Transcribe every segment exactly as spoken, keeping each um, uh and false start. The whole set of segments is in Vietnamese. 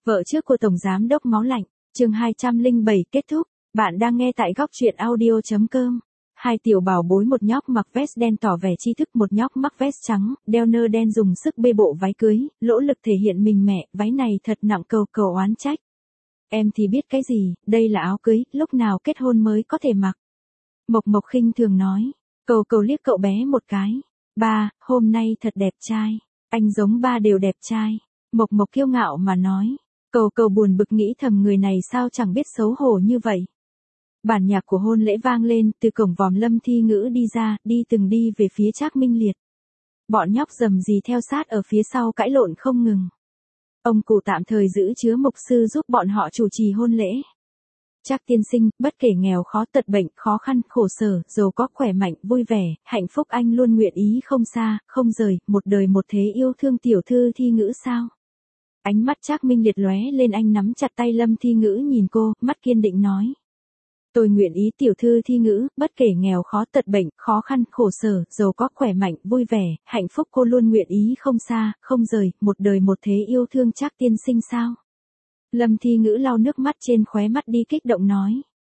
Vợ trước của Tổng Giám đốc Máu Lạnh, chương hai trăm lẻ bảy kết thúc. Bạn đang nghe tại góc truyện audio chấm com. Hai tiểu bảo bối, một nhóc mặc vest đen tỏ vẻ tri thức, một nhóc mắc vest trắng, đeo nơ đen dùng sức bê bộ váy cưới, lỗ lực thể hiện mình mẹ, váy này thật nặng, cầu cầu oán trách. Em thì biết cái gì, đây là áo cưới, lúc nào kết hôn mới có thể mặc. Mộc Mộc khinh thường nói, cầu cầu liếc cậu bé một cái. Ba, hôm nay thật đẹp trai. Anh giống ba đều đẹp trai. Mộc Mộc kiêu ngạo mà nói. Cầu cầu buồn bực nghĩ thầm người này sao chẳng biết xấu hổ như vậy. Bản nhạc của hôn lễ vang lên, từ cổng vòm Lâm Thi Ngữ đi ra, đi từng đi về phía Trác Minh Liệt. Bọn nhóc rầm rì theo sát ở phía sau cãi lộn không ngừng. Ông cụ tạm thời giữ chứa mục sư giúp bọn họ chủ trì hôn lễ. Trác tiên sinh, bất kể nghèo khó tật bệnh, khó khăn, khổ sở, giàu có khỏe mạnh, vui vẻ, hạnh phúc, anh luôn nguyện ý không xa, không rời, một đời một thế yêu thương tiểu thư Thi Ngữ sao? Ánh mắt Trác Minh Liệt lóe lên, anh nắm chặt tay Lâm Thi Ngữ nhìn cô, mắt kiên định nói. Tôi nguyện ý tiểu thư Thi Ngữ, bất kể nghèo khó tật bệnh, khó khăn, khổ sở, giàu có khỏe mạnh, vui vẻ, hạnh phúc, cô luôn nguyện ý không xa, không rời, một đời một thế yêu thương Trác tiên sinh sao? Lâm Thi Ngữ lau nước mắt trên khóe mắt đi, kích động nói.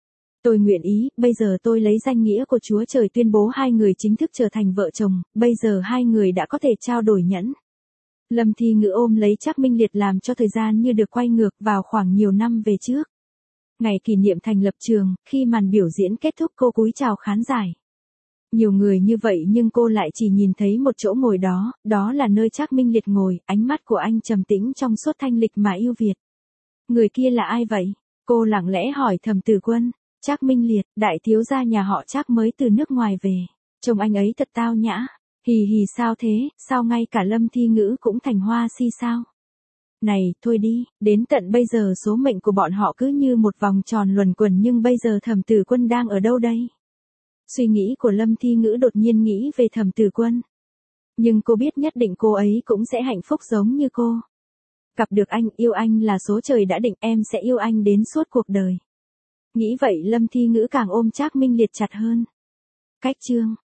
Tôi nguyện ý, bây giờ tôi lấy danh nghĩa của Chúa Trời tuyên bố hai người chính thức trở thành vợ chồng, bây giờ hai người đã có thể trao đổi nhẫn. Lâm Thi Ngữ ôm lấy Trác Minh Liệt làm cho thời gian như được quay ngược vào khoảng nhiều năm về trước. Ngày kỷ niệm thành lập trường, khi màn biểu diễn kết thúc cô cúi chào khán giả. Nhiều người như vậy nhưng cô lại chỉ nhìn thấy một chỗ ngồi đó, đó là nơi Trác Minh Liệt ngồi, ánh mắt của anh trầm tĩnh trong suốt thanh lịch mà yêu Việt. Người kia là ai vậy? Cô lặng lẽ hỏi Thẩm Tử Quân. Trác Minh Liệt, đại thiếu gia nhà họ Trác mới từ nước ngoài về. Trông anh ấy thật tao nhã. Hì hì, sao thế, sao ngay cả Lâm Thi Ngữ cũng thành hoa si sao? Này, thôi đi, đến tận bây giờ số mệnh của bọn họ cứ như một vòng tròn luẩn quẩn, nhưng bây giờ Thẩm Tử Quân đang ở đâu đây? Suy nghĩ của Lâm Thi Ngữ đột nhiên nghĩ về Thẩm Tử Quân. Nhưng cô biết nhất định cô ấy cũng sẽ hạnh phúc giống như cô. Gặp được anh, yêu anh là số trời đã định, em sẽ yêu anh đến suốt cuộc đời. Nghĩ vậy Lâm Thi Ngữ càng ôm Trác Minh Liệt chặt hơn. Cách chương